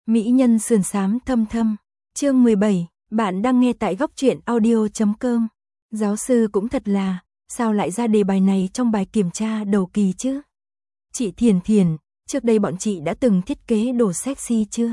Mỹ nhân sườn xám thâm thâm. Chương 17, bạn đang nghe tại góc truyện audio.com. Giáo sư cũng thật là, sao lại ra đề bài này trong bài kiểm tra đầu kỳ chứ? Chị Thiền Thiền, trước đây bọn chị đã từng thiết kế đồ sexy chưa?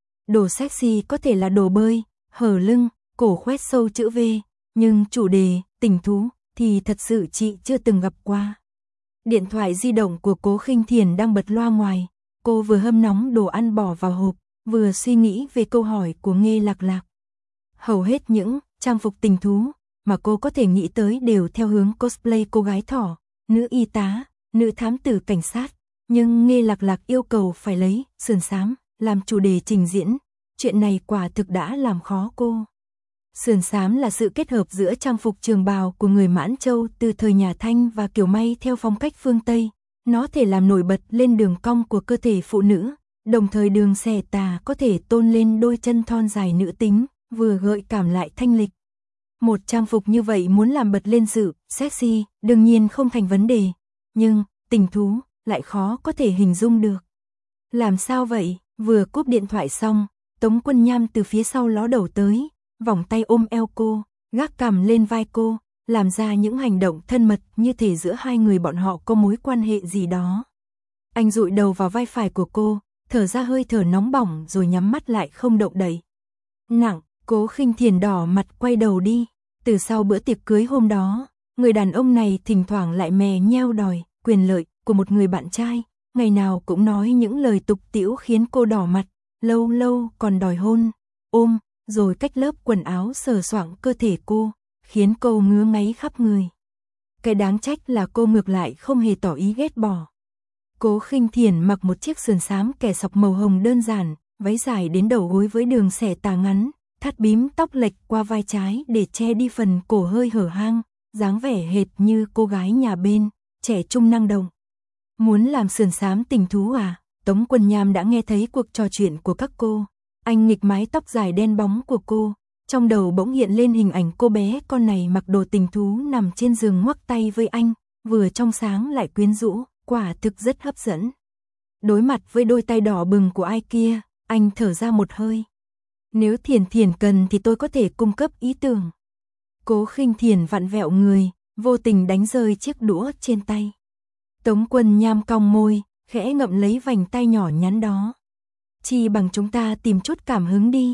Đồ sexy có thể là đồ bơi, hở lưng, cổ khoét sâu chữ V, nhưng chủ đề, tình thú, thì thật sự chị chưa từng gặp qua. Điện thoại di động của Cố Khinh Thiền đang bật loa ngoài, cô vừa hâm nóng đồ ăn bỏ vào hộp, vừa suy nghĩ về câu hỏi của Nghê Lạc Lạc. Hầu hết những trang phục tình thú mà cô có thể nghĩ tới đều theo hướng cosplay cô gái thỏ, nữ y tá, nữ thám tử cảnh sát, nhưng Nghê Lạc Lạc yêu cầu phải lấy sườn xám làm chủ đề trình diễn, chuyện này quả thực đã làm khó cô. Sườn xám là sự kết hợp giữa trang phục trường bào của người Mãn Châu từ thời nhà Thanh và kiểu may theo phong cách phương Tây. Nó thể làm nổi bật lên đường cong của cơ thể phụ nữ, đồng thời đường xẻ tà có thể tôn lên đôi chân thon dài nữ tính, vừa gợi cảm lại thanh lịch. Một trang phục như vậy muốn làm bật lên sự sexy, đương nhiên không thành vấn đề, nhưng tình thú lại khó có thể hình dung được. Làm sao vậy? Vừa cúp điện thoại xong, Tống Quân Nham từ phía sau ló đầu tới, vòng tay ôm eo cô, gác cằm lên vai cô, làm ra những hành động thân mật như thể giữa hai người bọn họ có mối quan hệ gì đó. Anh dụi đầu vào vai phải của cô, thở ra hơi thở nóng bỏng rồi nhắm mắt lại không động đậy. Nặng, Cố Khinh Thiền đỏ mặt quay đầu đi. Từ sau bữa tiệc cưới hôm đó, người đàn ông này thỉnh thoảng lại mè nheo đòi quyền lợi của một người bạn trai, ngày nào cũng nói những lời tục tĩu khiến cô đỏ mặt, lâu lâu còn đòi hôn, ôm, rồi cách lớp quần áo sờ soạng cơ thể cô, khiến cô ngứa ngáy khắp người. Cái đáng trách là cô ngược lại không hề tỏ ý ghét bỏ. Cố Khinh Thiền mặc một chiếc sườn xám kẻ sọc màu hồng đơn giản, váy dài đến đầu gối với đường xẻ tà ngắn, thắt bím tóc lệch qua vai trái để che đi phần cổ hơi hở hang, dáng vẻ hệt như cô gái nhà bên, trẻ trung năng động. Muốn làm sườn xám tình thú à? Tống Quân Nham đã nghe thấy cuộc trò chuyện của các cô. Anh nghịch mái tóc dài đen bóng của cô, trong đầu bỗng hiện lên hình ảnh cô bé con này mặc đồ tình thú nằm trên giường ngoắc tay với anh, vừa trong sáng lại quyến rũ, quả thực rất hấp dẫn. Đối mặt với đôi tay đỏ bừng của ai kia, anh thở ra một hơi. Nếu Thiền Thiền cần thì tôi có thể cung cấp ý tưởng. Cố Khinh Thiền vặn vẹo người, vô tình đánh rơi chiếc đũa trên tay. Tống Quân Nham cong môi, khẽ ngậm lấy vành tay nhỏ nhắn đó. Chi bằng chúng ta tìm chút cảm hứng đi.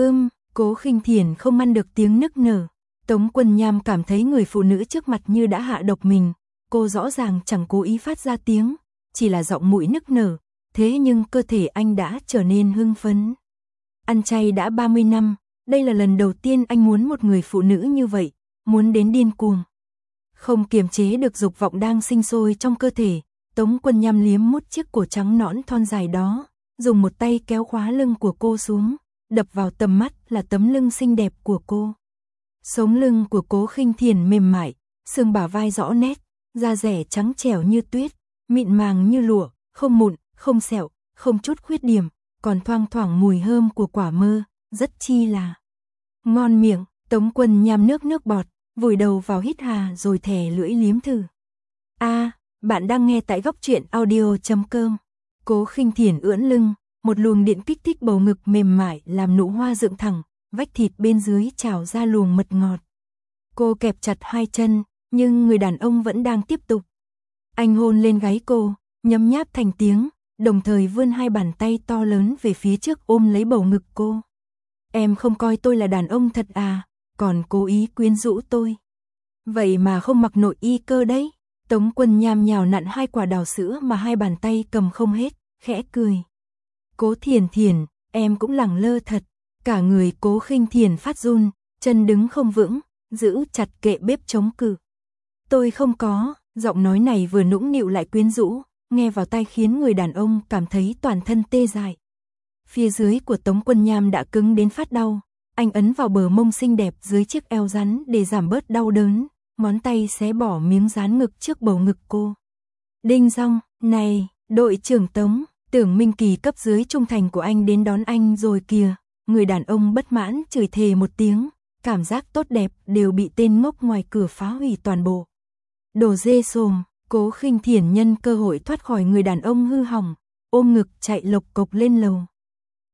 Cố Khinh Thiền không ngăn được tiếng nức nở. Tống Quân Nham cảm thấy người phụ nữ trước mặt như đã hạ độc mình. Cô rõ ràng chẳng cố ý phát ra tiếng, chỉ là giọng mũi nức nở. Thế nhưng cơ thể anh đã trở nên hưng phấn. Ăn chay đã 30 năm, đây là lần đầu tiên anh muốn một người phụ nữ như vậy, muốn đến điên cuồng. Không kiềm chế được dục vọng đang sinh sôi trong cơ thể, Tống Quân Nham liếm mút chiếc cổ trắng nõn thon dài đó, dùng một tay kéo khóa lưng của cô xuống, đập vào tầm mắt là tấm lưng xinh đẹp của cô. Sống lưng của Cố Khinh Thiền mềm mại, xương bả vai rõ nét, da dẻ trắng trẻo như tuyết, mịn màng như lụa, không mụn, không sẹo, không chút khuyết điểm, còn thoang thoảng mùi hương của quả mơ, rất chi là ngon miệng. Tống Quân Nham nước bọt, vùi đầu vào hít hà rồi thè lưỡi liếm thử. Bạn đang nghe tại góc truyện audio.com. Cố Khinh Thiền ưỡn lưng, một luồng điện kích thích bầu ngực mềm mại làm nụ hoa dựng thẳng, vách thịt bên dưới trào ra luồng mật ngọt. Cô kẹp chặt hai chân, nhưng người đàn ông vẫn đang tiếp tục. Anh hôn lên gáy cô, nhấm nháp thành tiếng, đồng thời vươn hai bàn tay to lớn về phía trước ôm lấy bầu ngực cô. Em không coi tôi là đàn ông thật à, còn cố ý quyến rũ tôi. Vậy mà không mặc nội y cơ đấy. Tống Quân Nham nhào nặn hai quả đào sữa mà hai bàn tay cầm không hết, khẽ cười. Cố Thiền Thiền, em cũng lẳng lơ thật. Cả người Cố Khinh Thiền phát run, chân đứng không vững, giữ chặt kệ bếp chống cự. Tôi không có, giọng nói này vừa nũng nịu lại quyến rũ, nghe vào tai khiến người đàn ông cảm thấy toàn thân tê dại. Phía dưới của Tống Quân Nham đã cứng đến phát đau, anh ấn vào bờ mông xinh đẹp dưới chiếc eo rắn để giảm bớt đau đớn, ngón tay xé bỏ miếng dán ngực trước bầu ngực cô. Đinh dong, này, đội trưởng Tống, Tưởng Minh Kỳ cấp dưới trung thành của anh đến đón anh rồi kìa. Người đàn ông bất mãn chửi thề một tiếng, cảm giác tốt đẹp đều bị tên ngốc ngoài cửa phá hủy toàn bộ. Đồ dê xồm. Cố Khinh Thiền nhân cơ hội thoát khỏi người đàn ông hư hỏng, ôm ngực chạy lộc cộc lên lầu.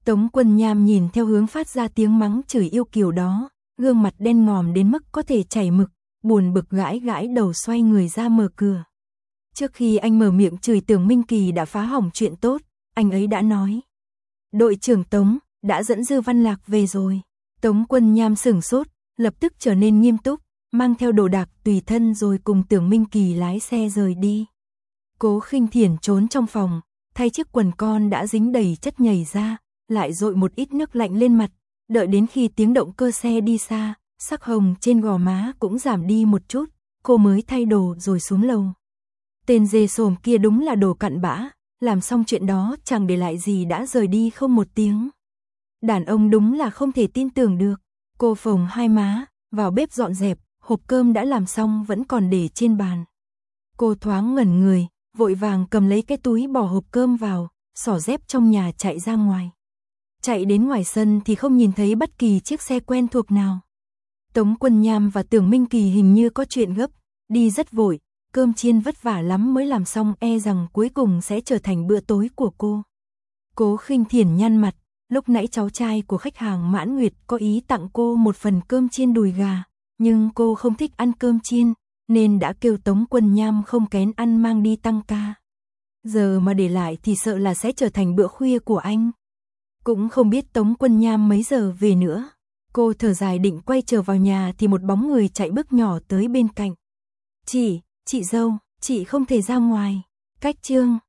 Tống Quân Nham nhìn theo hướng phát ra tiếng mắng chửi yêu kiều đó, gương mặt đen ngòm đến mức có thể chảy mực, buồn bực gãi gãi đầu xoay người ra mở cửa. Trước khi anh mở miệng chửi Tưởng Minh Kỳ đã phá hỏng chuyện tốt, anh ấy đã nói. Đội trưởng Tống, đã dẫn Dư Văn Lạc về rồi. Tống Quân Nham sửng sốt, lập tức trở nên nghiêm túc, mang theo đồ đạc tùy thân rồi cùng Tưởng Minh Kỳ lái xe rời đi. Cố Khinh Thiển trốn trong phòng, thay chiếc quần con đã dính đầy chất nhảy ra, lại dội một ít nước lạnh lên mặt, đợi đến khi tiếng động cơ xe đi xa, sắc hồng trên gò má cũng giảm đi một chút, cô mới thay đồ rồi xuống lầu. Tên dê sồm kia đúng là đồ cặn bã, làm xong chuyện đó chẳng để lại gì đã rời đi không một tiếng. Đàn ông đúng là không thể tin tưởng được. Cô phồng hai má, vào bếp dọn dẹp, hộp cơm đã làm xong vẫn còn để trên bàn. Cô thoáng ngẩn người, vội vàng cầm lấy cái túi bỏ hộp cơm vào, xỏ dép trong nhà chạy ra ngoài. Chạy đến ngoài sân thì không nhìn thấy bất kỳ chiếc xe quen thuộc nào. Tống Quân Nham và Tưởng Minh Kỳ hình như có chuyện gấp, đi rất vội, cơm chiên vất vả lắm mới làm xong, e rằng cuối cùng sẽ trở thành bữa tối của cô. Cố Khinh Thiển nhăn mặt, lúc nãy cháu trai của khách hàng Mãn Nguyệt có ý tặng cô một phần cơm chiên đùi gà, nhưng cô không thích ăn cơm chiên, nên đã kêu Tống Quân Nham không kén ăn mang đi tăng ca. Giờ mà để lại thì sợ là sẽ trở thành bữa khuya của anh. Cũng không biết Tống Quân Nham mấy giờ về nữa. Cô thở dài định quay trở vào nhà thì một bóng người chạy bước nhỏ tới bên cạnh. Chị dâu, chị không thể ra ngoài. Cách chương